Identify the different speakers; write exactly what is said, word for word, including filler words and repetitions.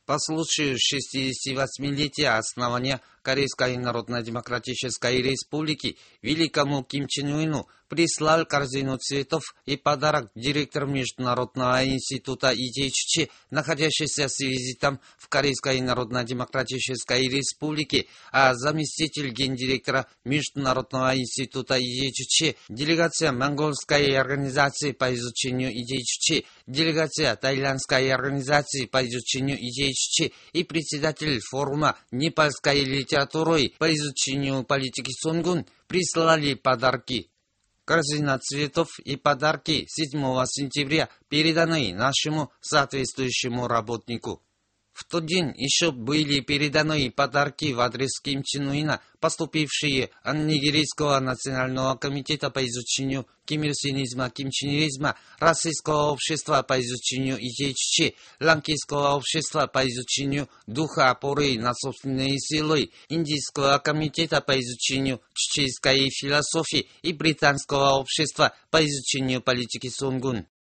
Speaker 1: По случаю шестидесятивосьмилетия основания Корейской Народно-Демократической Республики великому Ким Чен Ыну прислал корзину цветов и подарок директор Международного института ИДЧ, находящийся с визитом в Корейской Народно-Демократической Республике, а заместитель гендиректора Международного института ИДЧ, делегация Монгольской организации по изучению ИДЧ, делегация Таиландской организации по изучению ИДЧ и председатель форума непальской литературы по изучению политики Сунгун прислали подарки. Корзина цветов и подарки седьмого сентября переданы нашему соответствующему работнику. В тот день еще были переданы подарки в адрес Ким Чен Ына, поступившие от Нигерийского национального комитета по изучению кимирсинизма, кимченеризма, Российского общества по изучению ИДЧ, Ланкийского общества по изучению духа опоры на собственные силы, Индийского комитета по изучению чеченской философии и Британского общества по изучению политики Сунгун.